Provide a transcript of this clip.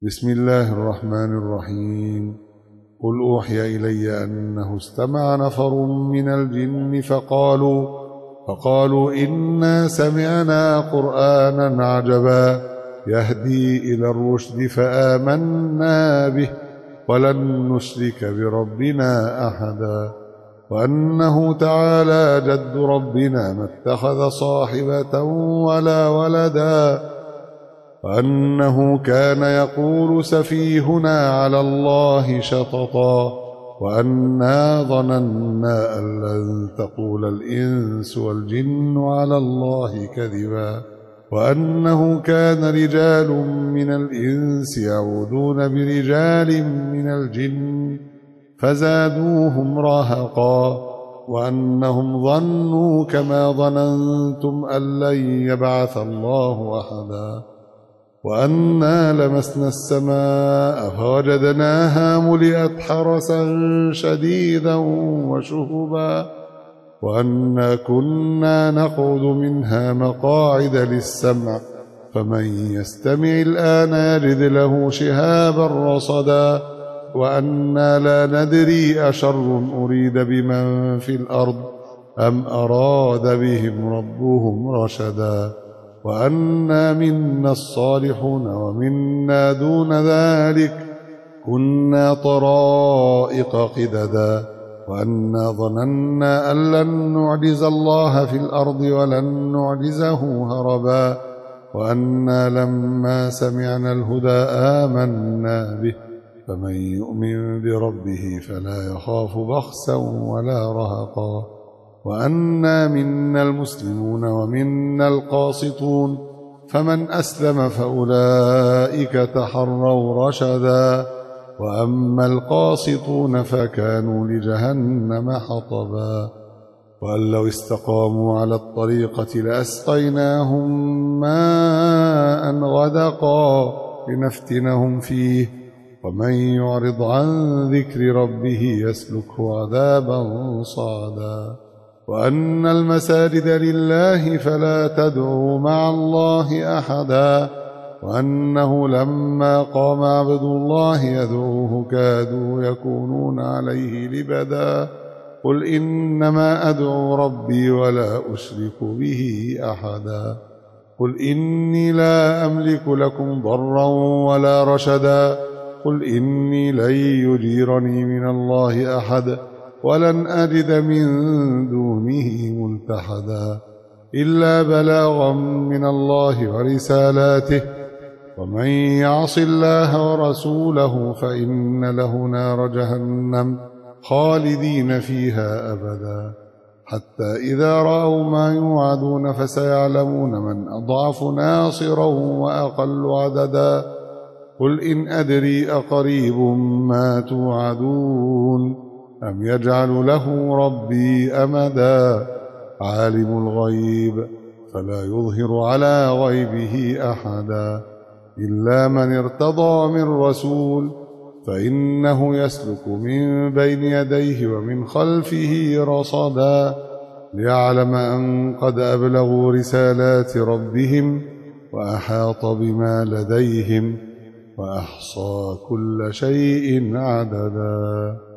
بسم الله الرحمن الرحيم. قل أوحي إلي أنه استمع نفر من الجن فقالوا إنا سمعنا قرآنا عجبا يهدي إلى الرشد فآمنا به ولن نشرك بربنا أحدا وأنه تعالى جد ربنا ما اتخذ صاحبة ولا ولدا وأنه كان يقول سفيهنا على الله شططا وأنا ظننا أن لن تقول الإنس والجن على الله كذبا وأنه كان رجال من الإنس يعوذون برجال من الجن فزادوهم رهقا وأنهم ظنوا كما ظننتم أن لن يبعث الله أحدا وأنا لمسنا السماء فوجدناها ملئت حرسا شديدا وشهبا وأنا كنا نقعد منها مقاعد للسمع فمن يستمع الآن يجد له شهابا رصدا وأنا لا ندري أشر أريد بمن في الأرض أم أراد بهم ربهم رشدا وأنا منا الصالحون ومنا دون ذلك كنا طرائق قددا وأنا ظننا أن لن نعجز الله في الأرض ولن نعجزه هربا وأنا لما سمعنا الهدى آمنا به فمن يؤمن بربه فلا يخاف بخسا ولا رهقا وأنا منا المسلمون ومنا القاسطون فمن أسلم فأولئك تحروا رشدا وأما القاسطون فكانوا لجهنم حطبا وأن لو استقاموا على الطريقة لأسقيناهم ماء غدقا لنفتنهم فيه ومن يعرض عن ذكر ربه يسلكه عذابا صعدا وأن المساجد لله فلا تدعوا مع الله أحدا وأنه لما قام عبد الله يدعوه كادوا يكونون عليه لبدا قل إنما أدعو ربي ولا أشرك به أحدا قل إني لا أملك لكم ضرا ولا رشدا قل إني لن يجيرني من الله أحد ولن أجد من دونه ملتحدا إلا بلاغا من الله ورسالاته ومن يعص الله ورسوله فإن له نار جهنم خالدين فيها أبدا حتى إذا رأوا ما يوعدون فسيعلمون من أضعف ناصرا وأقل عددا قل إن أدري أقريب ما توعدون أم يجعل له ربي أمدا عالم الغيب فلا يظهر على غيبه أحدا إلا من ارتضى من رسول فإنه يسلك من بين يديه ومن خلفه رصدا ليعلم أن قد أبلغوا رسالات ربهم وأحاط بما لديهم وأحصى كل شيء عددا.